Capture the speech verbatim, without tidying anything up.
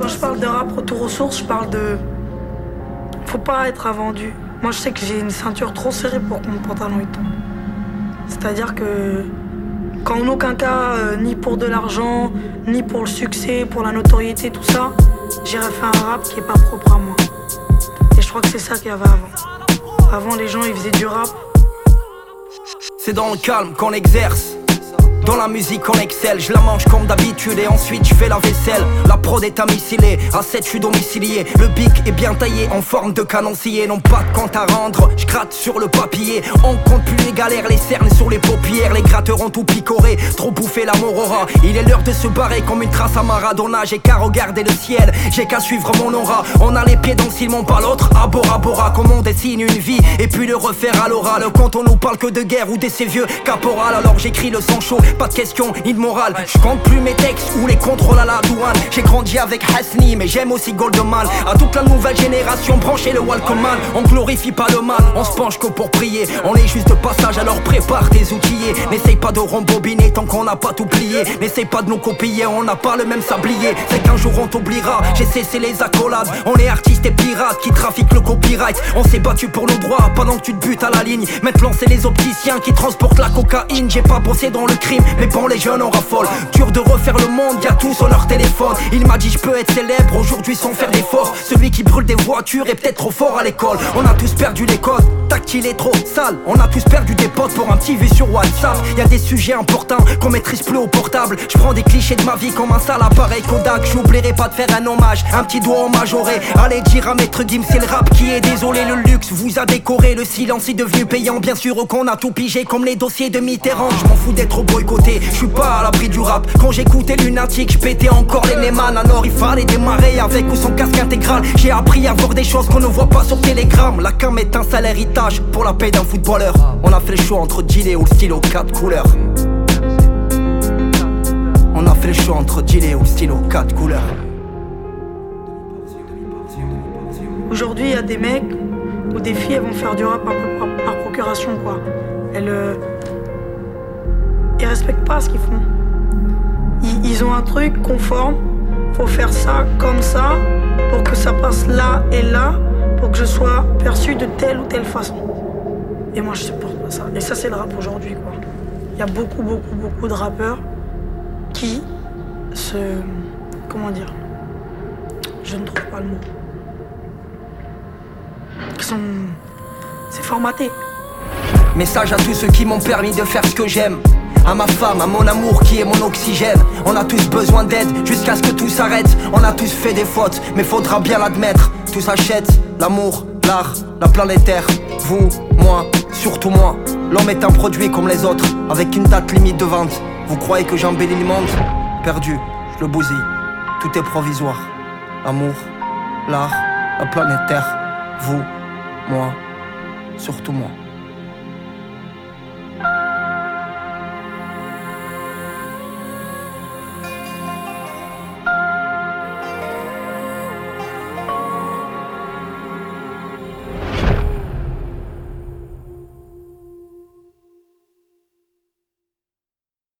Quand je parle de rap retour aux sources, je parle de... Faut pas être invendu. Moi je sais que j'ai une ceinture trop serrée pour que mon pantalon il tombe. C'est-à-dire que... Qu'en aucun cas, euh, ni pour de l'argent, ni pour le succès, pour la notoriété, tout ça, j'irais faire un rap qui est pas propre à moi. Et je crois que c'est ça qu'il y avait avant. Avant les gens ils faisaient du rap. C'est dans le calme qu'on exerce. Dans la musique on excelle, je la mange comme d'habitude et ensuite je fais la vaisselle. La prod est amicilée, à sept je suis domicilié. Le bic est bien taillé en forme de canoncier. Non pas de compte à rendre, je gratte sur le papier. On compte plus les galères, les cernes sur les paupières. Les gratteurs ont tout picoré, trop bouffé la morora. Il est l'heure de se barrer comme une trace à Maradona. J'ai qu'à regarder le ciel, j'ai qu'à suivre mon aura. On a les pieds dans le ciment, pas l'autre, à Bora Bora. Comme on dessine une vie et puis le refaire à l'oral. Quand on nous parle que de guerre ou de ces vieux caporal, alors j'écris le sang chaud. Pas de question ni de morale, je compte plus mes textes ou les contrôles à la douane. J'ai grandi avec Hasni mais j'aime aussi Goldman. À toute la nouvelle génération brancher le Walkman. On glorifie pas le mal, on se penche que pour prier. On est juste de passage alors prépare tes outillés. N'essaye pas de rembobiner tant qu'on n'a pas tout plié. N'essaye pas de nous copier, on n'a pas le même sablier. C'est qu'un jour on t'oubliera, j'ai cessé les accolades. On est artistes et pirates qui trafiquent le copyright. On s'est battu pour nos droits pendant que tu te butes à la ligne. Maintenant c'est les opticiens qui transportent la cocaïne. J'ai pas bossé dans le crime mais bon les jeunes on raffole. Dur de refaire le monde, y'a tout sur leur téléphone. Il m'a dit je peux être célèbre aujourd'hui sans faire d'effort. Celui qui brûle des voitures est peut-être trop fort à l'école. On a tous perdu les codes, tactile est trop sale. On a tous perdu des potes pour un petit vu sur WhatsApp. Y'a des sujets importants qu'on maîtrise plus au portable. Je prends des clichés de ma vie comme un sale appareil Kodak. J'oublierai pas de faire un hommage, un petit doigt en majoré. Allez dire à Maître Gims c'est le rap qui est désolé. Le luxe vous a décoré, le silence est devenu payant. Bien sûr qu'on a tout pigé comme les dossiers de Mitterrand. Je m'en fous d'être boycotté, je suis pas à l'abri du rap. Quand j'écoutais Lunatic, je pétais encore les Neyman. Alors il fallait démarrer avec ou sans casque intégral. J'ai appris à voir des choses qu'on ne voit pas sur Telegram. La cam est un sale héritage pour la paix d'un footballeur. On a fait le choix entre gilet ou le stylo quatre couleurs. On a fait le choix entre gilet ou le stylo quatre couleurs. Aujourd'hui il y a des mecs ou des filles elles vont faire du rap un peu par, par procuration quoi. Elles euh, ils respectent pas ce qu'ils font. Ils, ils ont un truc conforme, faut faire ça comme ça pour que ça passe là et là, pour que je sois perçu de telle ou telle façon. Et moi je supporte pas ça. Et ça c'est le rap aujourd'hui quoi. Il y a beaucoup beaucoup beaucoup de rappeurs qui se... comment dire, je ne trouve pas le mot. Qui sont... c'est formaté. Message à tous ceux qui m'ont permis de faire ce que j'aime. À ma femme, à mon amour qui est mon oxygène. On a tous besoin d'aide jusqu'à ce que tout s'arrête. On a tous fait des fautes, mais faudra bien l'admettre. Tout s'achète, l'amour, l'art, la planétaire. Vous, moi, surtout moi. L'homme est un produit comme les autres, avec une date limite de vente. Vous croyez que j'embellis le monde? Perdu, je le bousille. Tout est provisoire. L'amour, l'art, la planétaire. Vous, moi, surtout moi.